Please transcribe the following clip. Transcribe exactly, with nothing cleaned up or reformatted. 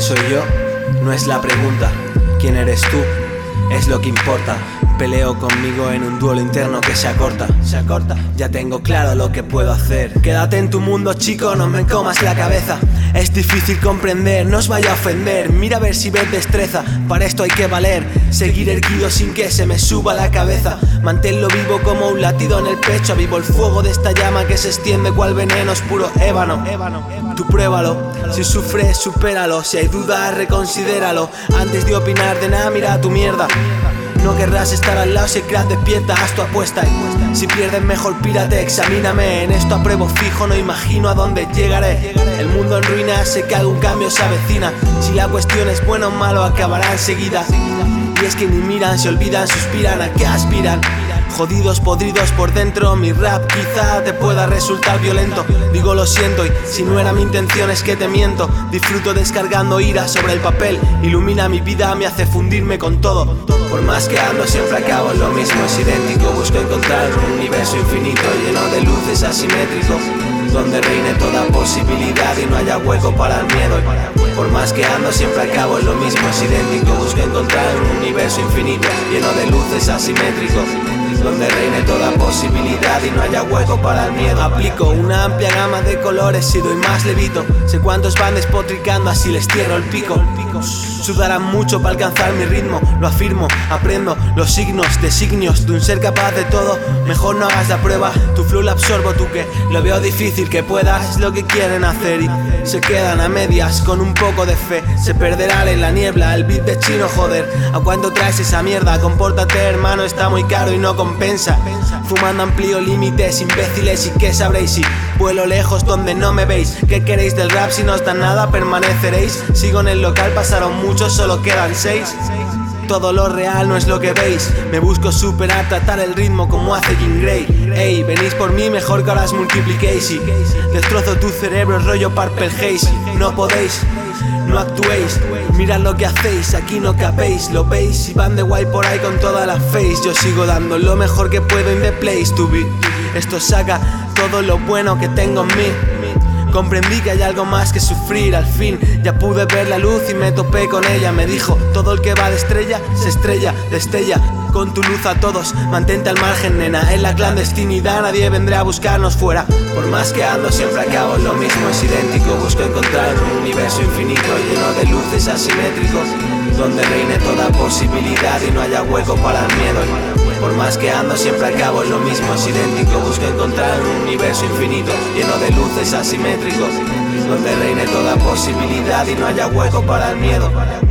soy yo? No es la pregunta. ¿Quién eres tú? Es lo que importa. Peleo conmigo en un duelo interno que se acorta, se acorta. Ya tengo claro lo que puedo hacer. Quédate en tu mundo, chico, no me comas la cabeza. Es difícil comprender, no os vaya a ofender. Mira a ver si ves destreza, para esto hay que valer. Seguir erguido sin que se me suba la cabeza. Manténlo vivo como un latido en el pecho. Avivo el fuego de esta llama que se extiende cual veneno, es puro ébano. Tú pruébalo, si sufres supéralo. Si hay dudas reconsidéralo. Antes de opinar de nada mira tu mierda. No querrás estar al lado si el crack despierta, haz tu apuesta. Si pierdes mejor pírate, examíname. En esto apruebo fijo, no imagino a dónde llegaré. El mundo en ruinas, sé que algún cambio se avecina. Si la cuestión es bueno o malo, acabará enseguida. Y es que ni miran, se olvidan, suspiran, ¿a qué aspiran? Jodidos, podridos por dentro, mi rap quizá te pueda resultar violento. Digo lo siento y si no era mi intención es que te miento. Disfruto descargando ira sobre el papel. Ilumina mi vida, me hace fundirme con todo. Por más que ando siempre acabo en lo mismo, es idéntico. Busco encontrar un universo infinito lleno de luces asimétricos, donde reine toda posibilidad y no haya hueco para el miedo. Por más que ando siempre acabo en lo mismo, es idéntico. Busco encontrar un universo infinito lleno de luces asimétricos, donde reine toda posibilidad y no haya hueco para el miedo. Aplico una amplia gama de colores y doy más levito. Sé cuántos van despotricando, así les cierro el pico. Sudarán mucho para alcanzar mi ritmo, lo afirmo, aprendo los signos, designios de un ser capaz de todo. Mejor no hagas la prueba, tu flow la absorbo, tú que lo veo difícil que puedas. Es lo que quieren hacer y se quedan a medias con un poco de fe. Se perderán en la niebla, el beat de chino, joder. ¿A cuánto traes esa mierda? Compórtate, hermano, está muy caro y no compensa. Fumando amplío límites, imbéciles, y qué sabréis si vuelo lejos donde no me veis. ¿Qué queréis del rap? Si no os dan nada permaneceréis. Sigo en el local, pasaron muchos, solo quedan seis. Todo lo real no es lo que veis. Me busco superar, tratar el ritmo como hace Jean Grey. Ey, venís por mí, mejor que ahora os multipliquéis y destrozo tu cerebro, rollo Purple Haze. No podéis, no actuéis, mirad lo que hacéis, aquí no capéis. Lo veis y van de guay por ahí con toda la face. Yo sigo dando lo mejor que puedo in the place to be. Esto saca todo lo bueno que tengo en mí. Comprendí que hay algo más que sufrir, al fin ya pude ver la luz y me topé con ella. Me dijo, todo el que va de estrella, se estrella, destella con tu luz a todos, mantente al margen, nena. En la clandestinidad nadie vendrá a buscarnos fuera. Por más que ando siempre acabo en lo mismo, es idéntico. Busco encontrar un universo infinito lleno de luces asimétricos, donde reine toda posibilidad y no haya hueco para el miedo. Por más que ando siempre acabo en lo mismo, es idéntico. Busco encontrar un universo infinito lleno de luces asimétricos, donde reine toda posibilidad y no haya hueco para el miedo.